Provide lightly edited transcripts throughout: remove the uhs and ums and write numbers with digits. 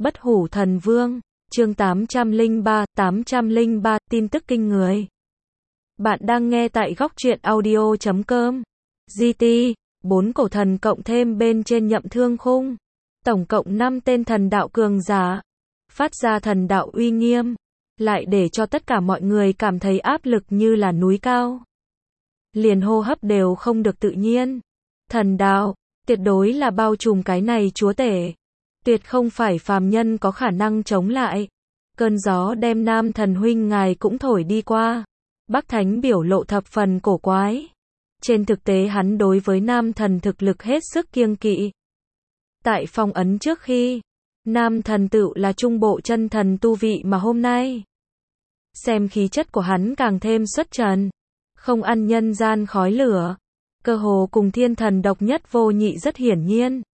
Bất hủ thần vương, chương 803, tin tức kinh người. Bạn đang nghe tại góc truyện audio.com. GT, 4 cổ thần cộng thêm bên trên Nhậm Thương Khung. Tổng cộng 5 tên thần đạo cường giả. Phát ra thần đạo uy nghiêm. Lại để cho tất cả mọi người cảm thấy áp lực như là núi cao. Liền hô hấp đều không được tự nhiên. Thần đạo, tuyệt đối là bao trùm cái này chúa tể. Tuyệt không phải phàm nhân có khả năng chống lại. Cơn gió đem nam thần huynh ngài cũng thổi đi qua. Bắc Thánh biểu lộ thập phần cổ quái. Trên thực tế hắn đối với nam thần thực lực hết sức kiêng kỵ. Tại phong ấn trước khi, nam thần tựu là trung bộ chân thần tu vị mà hôm nay. Xem khí chất của hắn càng thêm xuất trần. Không ăn nhân gian khói lửa. Cơ hồ cùng thiên thần độc nhất vô nhị rất hiển nhiên.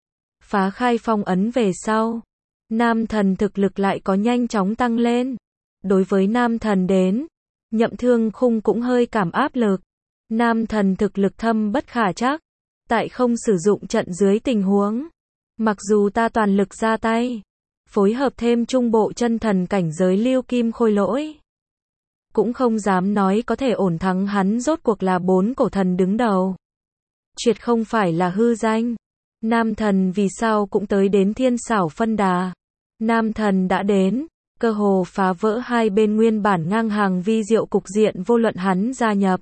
Phá khai phong ấn về sau, nam thần thực lực lại có nhanh chóng tăng lên. Đối với nam thần đến, Nhậm Thương Khung cũng hơi cảm áp lực. Nam thần thực lực thâm bất khả trắc, tại không sử dụng trận dưới tình huống. Mặc dù ta toàn lực ra tay, phối hợp thêm trung bộ chân thần cảnh giới lưu kim khôi lỗi, cũng không dám nói có thể ổn thắng hắn, rốt cuộc là 4 cổ thần đứng đầu. Triệt không phải là hư danh. Nam thần vì sao cũng tới đến thiên xảo phân đà. Nam thần đã đến, cơ hồ phá vỡ hai bên nguyên bản ngang hàng vi diệu cục diện, vô luận hắn gia nhập.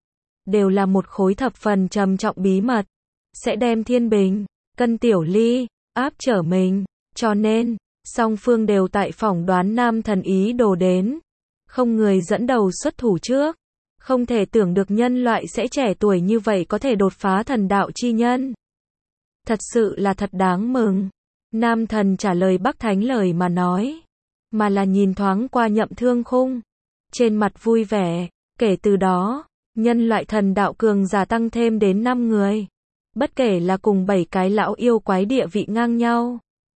Đều là một khối thập phần trầm trọng bí mật. Sẽ đem thiên bình, cân tiểu ly, áp trở mình. Cho nên, song phương đều tại phỏng đoán nam thần ý đồ đến. Không người dẫn đầu xuất thủ trước. Không thể tưởng được nhân loại sẽ trẻ tuổi như vậy có thể đột phá thần đạo chi nhân. Thật sự là thật đáng mừng. Nam thần trả lời Bắc Thánh lời mà nói, mà là nhìn thoáng qua Nhậm Thương Khung. Trên mặt vui vẻ, kể từ đó, nhân loại thần đạo cường giả tăng thêm đến 5 người. Bất kể là cùng 7 cái lão yêu quái địa vị ngang nhau.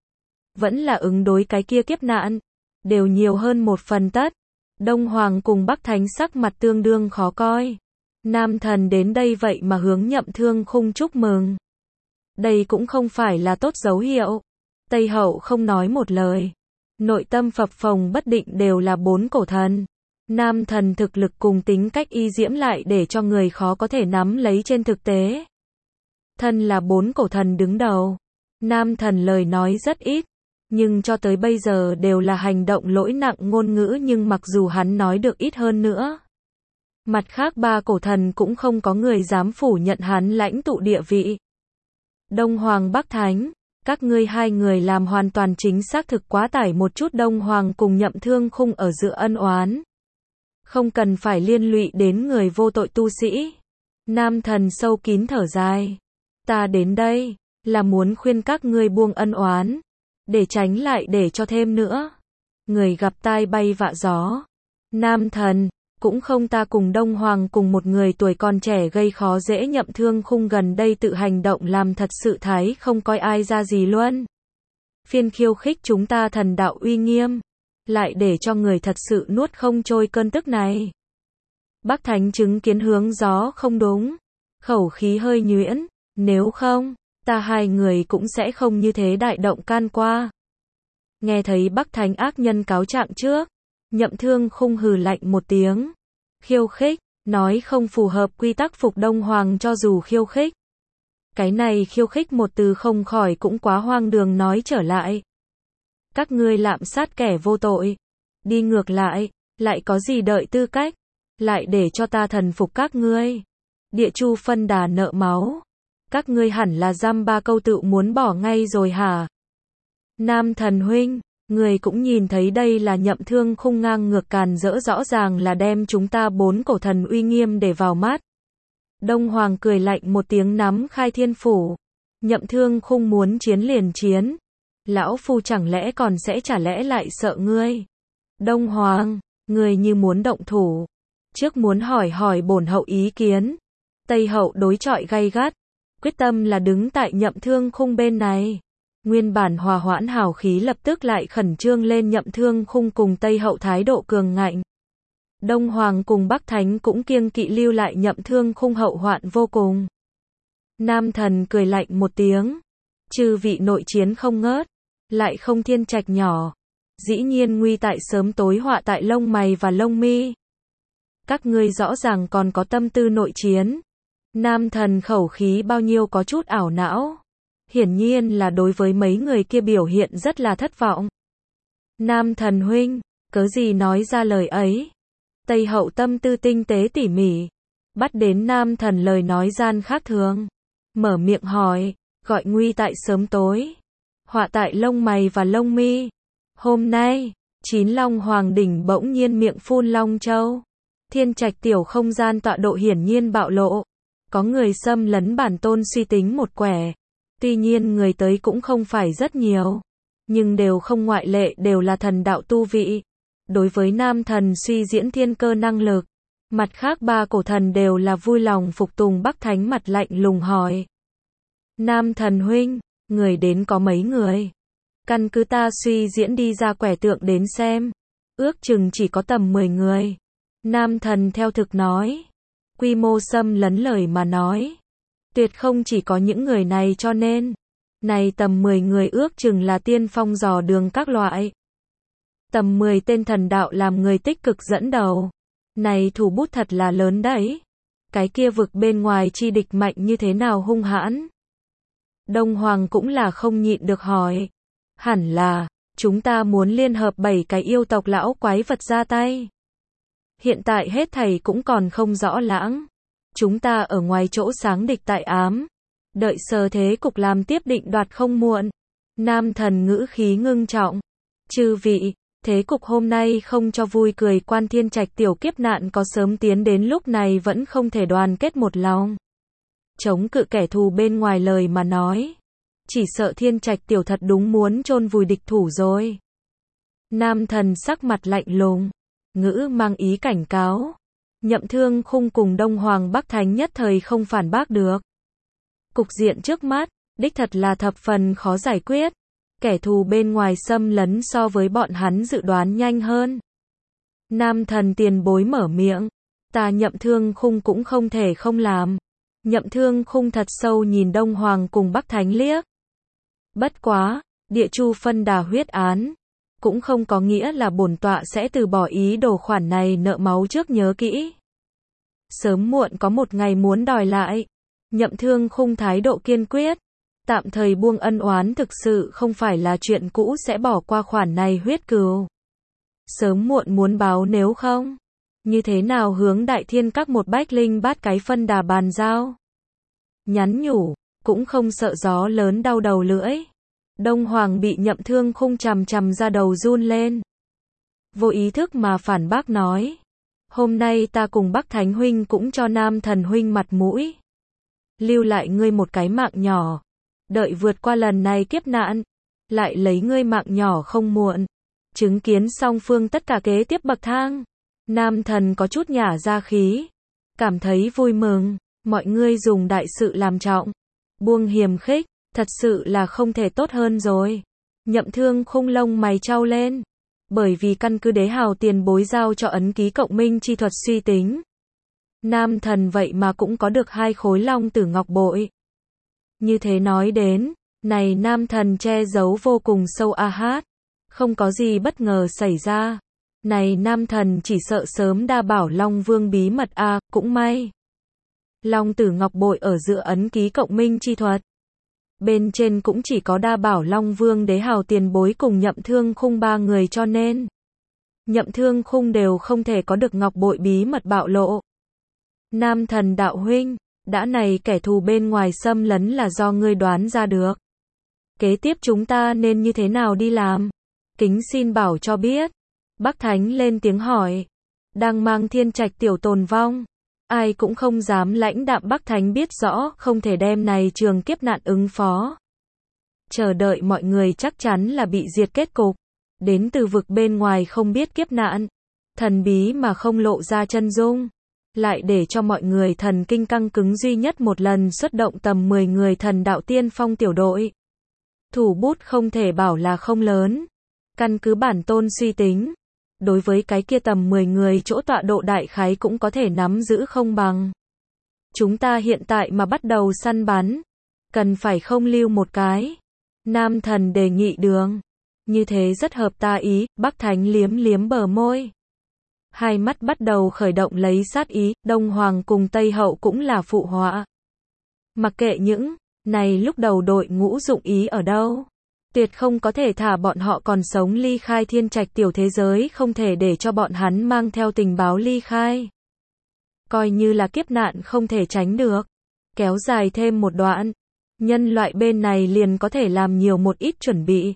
Vẫn là ứng đối cái kia kiếp nạn. Đều nhiều hơn một phần tất. Đông Hoàng cùng Bắc Thánh sắc mặt tương đương khó coi. Nam thần đến đây vậy mà hướng Nhậm Thương Khung chúc mừng. Đây cũng không phải là tốt dấu hiệu. Tây Hậu không nói một lời. Nội tâm phập phồng bất định, đều là 4 cổ thần. Nam thần thực lực cùng tính cách y diễm lại để cho người khó có thể nắm lấy trên thực tế. Thân là 4 cổ thần đứng đầu. Nam thần lời nói rất ít. Nhưng cho tới bây giờ đều là hành động lỗi nặng ngôn ngữ, nhưng mặc dù hắn nói được ít hơn nữa. Mặt khác 3 cổ thần cũng không có người dám phủ nhận hắn lãnh tụ địa vị. Đông Hoàng Bắc Thánh, các ngươi hai người làm hoàn toàn chính xác thực quá tải một chút. Đông Hoàng cùng Nhậm Thương Khung ở giữa ân oán. Không cần phải liên lụy đến người vô tội tu sĩ. Nam thần sâu kín thở dài. Ta đến đây, là muốn khuyên các ngươi buông ân oán. Để tránh lại để cho thêm nữa. Người gặp tai bay vạ gió. Nam thần, cũng không ta cùng Đông Hoàng cùng một người tuổi còn trẻ gây khó dễ. Nhậm Thương Khung gần đây tự hành động làm thật sự thái không coi ai ra gì luôn. Phiên khiêu khích chúng ta thần đạo uy nghiêm. Lại để cho người thật sự nuốt không trôi cơn tức này. Bắc Thánh chứng kiến hướng gió không đúng. Khẩu khí hơi nhuyễn. Nếu không, ta hai người cũng sẽ không như thế đại động can qua. Nghe thấy Bắc Thánh ác nhân cáo trạng trước. Nhậm Thương Khung hừ lạnh một tiếng. Khiêu khích, nói không phù hợp quy tắc phục Đông Hoàng cho dù khiêu khích. Cái này khiêu khích một từ không khỏi cũng quá hoang đường. Nói trở lại, các ngươi lạm sát kẻ vô tội. Đi ngược lại, lại có gì đợi tư cách. Lại để cho ta thần phục các ngươi. Địa chu phân đà nợ máu. Các ngươi hẳn là dăm ba câu tự muốn bỏ ngay rồi hả? Nam thần huynh, người cũng nhìn thấy đây là Nhậm Thương Khung ngang ngược càn rỡ, rõ ràng là đem chúng ta 4 cổ thần uy nghiêm để vào mắt. Đông Hoàng cười lạnh một tiếng, nắm khai thiên phủ. Nhậm Thương Khung muốn chiến liền chiến. Lão phu chẳng lẽ còn sẽ chả lẽ lại sợ ngươi? Đông Hoàng, người như muốn động thủ. Trước muốn hỏi bổn hậu ý kiến. Tây Hậu đối chọi gay gắt. Quyết tâm là đứng tại Nhậm Thương Khung bên này. Nguyên bản hòa hoãn hào khí lập tức lại khẩn trương lên. Nhậm Thương Khung cùng Tây Hậu thái độ cường ngạnh. Đông Hoàng cùng Bắc Thánh cũng kiêng kỵ lưu lại Nhậm Thương Khung hậu hoạn vô cùng. Nam thần cười lạnh một tiếng. Chư vị nội chiến không ngớt. lại không thiên trạch nhỏ. Dĩ nhiên nguy tại sớm tối họa tại lông mày và lông mi. Các ngươi rõ ràng còn có tâm tư nội chiến. Nam thần khẩu khí bao nhiêu có chút ảo não. Hiển nhiên là đối với mấy người kia biểu hiện rất là thất vọng. Nam thần huynh, cớ gì nói ra lời ấy? Tây Hậu tâm tư tinh tế tỉ mỉ. Bắt đến nam thần lời nói gian khác thường. Mở miệng hỏi, gọi nguy tại sớm tối. Họa tại lông mày và lông mi. Hôm nay, Chín Long Hoàng đỉnh bỗng nhiên miệng phun long châu. Thiên trạch tiểu không gian tọa độ hiển nhiên bạo lộ. Có người xâm lấn bản tôn suy tính một quẻ. Tuy nhiên người tới cũng không phải rất nhiều. Nhưng đều không ngoại lệ đều là thần đạo tu vị. Đối với nam thần suy diễn thiên cơ năng lực. Mặt khác ba cổ thần đều là vui lòng phục tùng. Bắc Thánh mặt lạnh lùng hỏi. Nam thần huynh, người đến có mấy người? Căn cứ ta suy diễn đi ra quẻ tượng đến xem. Ước chừng chỉ có tầm 10 người. Nam thần theo thực nói. Quy mô xâm lấn lời mà nói. Tuyệt không chỉ có những người này cho nên. Này tầm 10 người ước chừng là tiên phong dò đường các loại. Tầm 10 tên thần đạo làm người tích cực dẫn đầu. Này thủ bút thật là lớn đấy. Cái kia vực bên ngoài chi địch mạnh như thế nào hung hãn. Đông Hoàng cũng là không nhịn được hỏi. Hẳn là, chúng ta muốn liên hợp 7 cái yêu tộc lão quái vật ra tay. Hiện tại hết thảy cũng còn không rõ lãng. Chúng ta ở ngoài chỗ sáng địch tại ám. Đợi sơ thế cục làm tiếp định đoạt không muộn. Nam thần ngữ khí ngưng trọng. Chư vị, thế cục hôm nay không cho vui cười quan thiên trạch tiểu kiếp nạn có sớm tiến đến lúc này vẫn không thể đoàn kết một lòng. Chống cự kẻ thù bên ngoài lời mà nói. Chỉ sợ thiên trạch tiểu thật đúng muốn chôn vùi địch thủ rồi. Nam thần sắc mặt lạnh lùng. Ngữ mang ý cảnh cáo. Nhậm Thương Khung cùng Đông Hoàng Bắc Thánh nhất thời không phản bác được. Cục diện trước mắt, đích thật là thập phần khó giải quyết. Kẻ thù bên ngoài xâm lấn so với bọn hắn dự đoán nhanh hơn. Nam thần tiền bối mở miệng. Ta Nhậm Thương Khung cũng không thể không làm. Nhậm Thương Khung thật sâu nhìn Đông Hoàng cùng Bắc Thánh liếc. Bất quá, địa chu phân đà huyết án. Cũng không có nghĩa là bổn tọa sẽ từ bỏ ý đồ khoản này nợ máu trước nhớ kỹ. Sớm muộn có một ngày muốn đòi lại. Nhậm Thương Khung thái độ kiên quyết. Tạm thời buông ân oán thực sự không phải là chuyện cũ sẽ bỏ qua khoản này huyết cừu. Sớm muộn muốn báo nếu không. Như thế nào hướng đại thiên các một bách linh bát cái phân đà bàn giao. Nhắn nhủ, cũng không sợ gió lớn đau đầu lưỡi. Đông Hoàng bị Nhậm Thương Khung chằm chằm ra đầu run lên. Vô ý thức mà phản bác nói. Hôm nay ta cùng Bắc Thánh huynh cũng cho Nam thần huynh mặt mũi. Lưu lại ngươi một cái mạng nhỏ. Đợi vượt qua lần này kiếp nạn. Lại lấy ngươi mạng nhỏ không muộn. Chứng kiến song phương tất cả kế tiếp bậc thang. Nam thần có chút nhả ra khí. Cảm thấy vui mừng. Mọi ngươi dùng đại sự làm trọng. Buông hiềm khích. Thật sự là không thể tốt hơn rồi. Nhậm Thương Khung lông mày chau lên. Bởi vì căn cứ đế hào tiền bối giao cho ấn ký cộng minh chi thuật suy tính. Nam thần vậy mà cũng có được 2 khối long tử ngọc bội. Như thế nói đến, này nam thần che giấu vô cùng sâu a hát. Không có gì bất ngờ xảy ra. Này nam thần chỉ sợ sớm đa bảo Long Vương bí mật a, cũng may. Long tử ngọc bội ở giữa ấn ký cộng minh chi thuật. Bên trên cũng chỉ có đa bảo Long Vương đế hào tiền bối cùng Nhậm Thương Khung 3 người cho nên. Nhậm Thương Khung đều không thể có được ngọc bội bí mật bạo lộ. Nam thần đạo huynh, đã này kẻ thù bên ngoài xâm lấn là do ngươi đoán ra được. Kế tiếp chúng ta nên như thế nào đi làm? Kính xin bảo cho biết. Bắc Thánh lên tiếng hỏi. Đang mang thiên trạch tiểu tồn vong. Ai cũng không dám lãnh đạm. Bắc Thánh biết rõ không thể đem này trường kiếp nạn ứng phó. Chờ đợi mọi người chắc chắn là bị diệt kết cục. Đến từ vực bên ngoài không biết kiếp nạn. Thần bí mà không lộ ra chân dung. Lại để cho mọi người thần kinh căng cứng duy nhất một lần xuất động tầm 10 người thần đạo tiên phong tiểu đội. Thủ bút không thể bảo là không lớn. Căn cứ bản tôn suy tính. Đối với cái kia tầm 10 người chỗ tọa độ đại khái cũng có thể nắm giữ không bằng. Chúng ta hiện tại mà bắt đầu săn bắn. Cần phải không lưu một cái. Nam thần đề nghị đường. Như thế rất hợp ta ý, Bắc Thánh liếm liếm bờ môi. Hai mắt bắt đầu khởi động lấy sát ý, Đông Hoàng cùng Tây Hậu cũng là phụ họa. Mặc kệ những này lúc đầu đội ngũ dụng ý ở đâu. Tuyệt không có thể thả bọn họ còn sống ly khai thiên trạch tiểu thế giới, không thể để cho bọn hắn mang theo tình báo ly khai. Coi như là kiếp nạn không thể tránh được. Kéo dài thêm một đoạn. Nhân loại bên này liền có thể làm nhiều một ít chuẩn bị.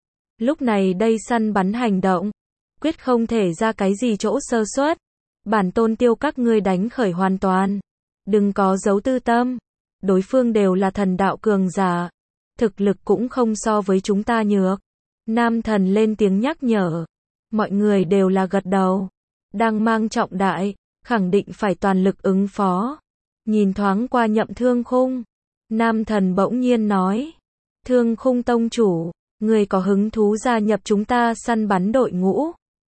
Lúc này đây săn bắn hành động. Quyết không thể ra cái gì chỗ sơ suất. Bản tôn tiêu các ngươi đánh khởi hoàn toàn. Đừng có giấu tư tâm. Đối phương đều là thần đạo cường giả. Thực lực cũng không so với chúng ta nhược. Nam thần lên tiếng nhắc nhở. Mọi người đều là gật đầu. Đang mang trọng đại. Khẳng định phải toàn lực ứng phó. Nhìn thoáng qua Nhậm Thương Khung. Nam thần bỗng nhiên nói. Thương Khung tông chủ. Người có hứng thú gia nhập chúng ta săn bắn đội ngũ.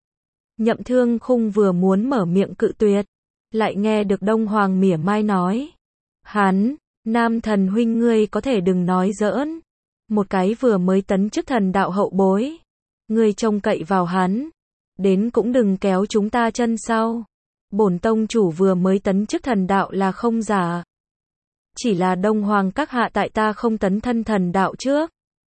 Nhậm Thương Khung vừa muốn mở miệng cự tuyệt. Lại nghe được Đông Hoàng mỉa mai nói. Hắn, Nam thần huynh ngươi có thể đừng nói giỡn. Một cái vừa mới tấn chức thần đạo hậu bối. Ngươi trông cậy vào hắn. Đến cũng đừng kéo chúng ta chân sau. Bổn tông chủ vừa mới tấn chức thần đạo là không giả. Chỉ là Đông Hoàng các hạ tại ta không tấn thân thần đạo trước.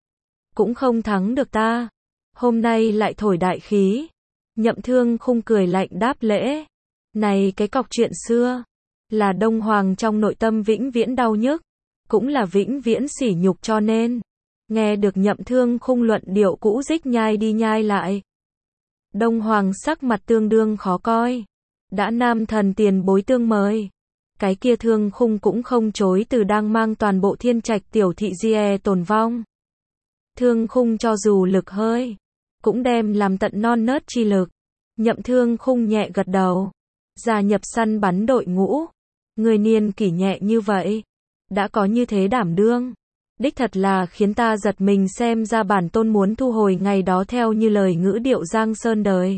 Cũng không thắng được ta. Hôm nay lại thổi đại khí. Nhậm Thương Khung cười lạnh đáp lễ. Này cái cọc chuyện xưa. Là Đông Hoàng trong nội tâm vĩnh viễn đau nhức. Cũng là vĩnh viễn sỉ nhục cho nên. Nghe được Nhậm Thương Khung luận điệu cũ dích nhai đi nhai lại. Đông Hoàng sắc mặt tương đương khó coi. Đã Nam thần tiền bối tương mời. Cái kia Thương Khung cũng không chối từ đang mang toàn bộ thiên trạch tiểu thị Gie tồn vong. Thương Khung cho dù lực hơi. Cũng đem làm tận non nớt chi lực. Nhậm Thương Khung nhẹ gật đầu. Gia nhập săn bắn đội ngũ. Người niên kỷ nhẹ như vậy. Đã có như thế đảm đương. Đích thật là khiến ta giật mình, xem ra bản tôn muốn thu hồi ngày đó theo như lời ngữ điệu Giang Sơn đời.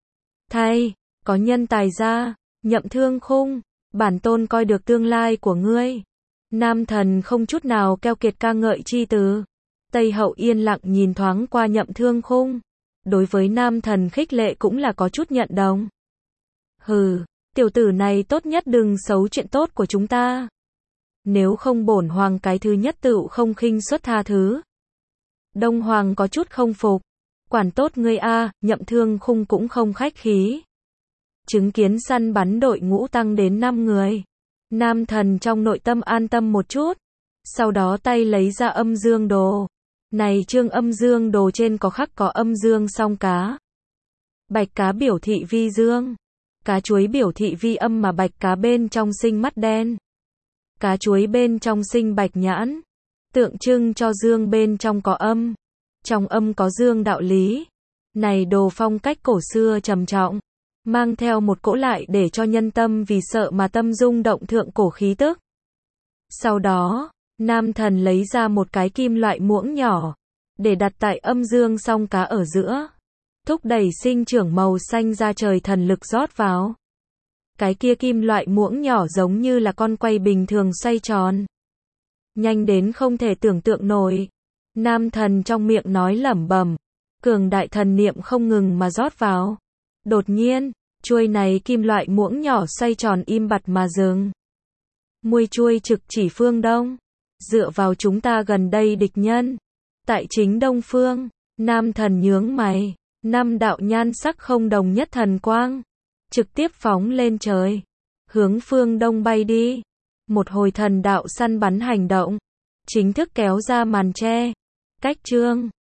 Thay, có nhân tài ra. Nhậm Thương Khung, bản tôn coi được tương lai của ngươi. Nam thần không chút nào keo kiệt ca ngợi chi từ. Tây Hậu yên lặng nhìn thoáng qua Nhậm Thương Khung. Đối với Nam thần khích lệ cũng là có chút nhận đồng. Hừ, tiểu tử này tốt nhất đừng xấu chuyện tốt của chúng ta. Nếu không bổn hoàng cái thứ nhất tựu không khinh suất tha thứ. Đông Hoàng có chút không phục. Quản tốt ngươi a. Nhậm Thương Khung cũng không khách khí. Chứng kiến săn bắn đội ngũ tăng đến 5 người. Nam thần trong nội tâm an tâm một chút. Sau đó tay lấy ra âm dương đồ. Này chương âm dương đồ trên có khắc có âm dương song cá. Bạch cá biểu thị vi dương. Cá chuối biểu thị vi âm, mà bạch cá bên trong sinh mắt đen. Cá chuối bên trong sinh bạch nhãn. Tượng trưng cho dương bên trong có âm. Trong âm có dương đạo lý. Này đồ phong cách cổ xưa trầm trọng. Mang theo một cỗ lại để cho nhân tâm vì sợ mà tâm rung động thượng cổ khí tức. Sau đó, Nam thần lấy ra một cái kim loại muỗng nhỏ. Để đặt tại âm dương song cá ở giữa. Thúc đẩy sinh trưởng màu xanh ra trời thần lực rót vào. Cái kia kim loại muỗng nhỏ giống như là con quay bình thường xoay tròn. Nhanh đến không thể tưởng tượng nổi. Nam thần trong miệng nói lẩm bẩm. Cường đại thần niệm không ngừng mà rót vào. Đột nhiên, chuôi này kim loại muỗng nhỏ xoay tròn im bặt mà dừng. Muôi chuôi trực chỉ phương đông. Dựa vào chúng ta gần đây địch nhân. Tại chính đông phương, Nam thần nhướng mày. 5 đạo nhan sắc không đồng nhất thần quang. Trực tiếp phóng lên trời. Hướng phương đông bay đi. Một hồi thần đạo săn bắn hành động. Chính thức kéo ra màn che. Cách chương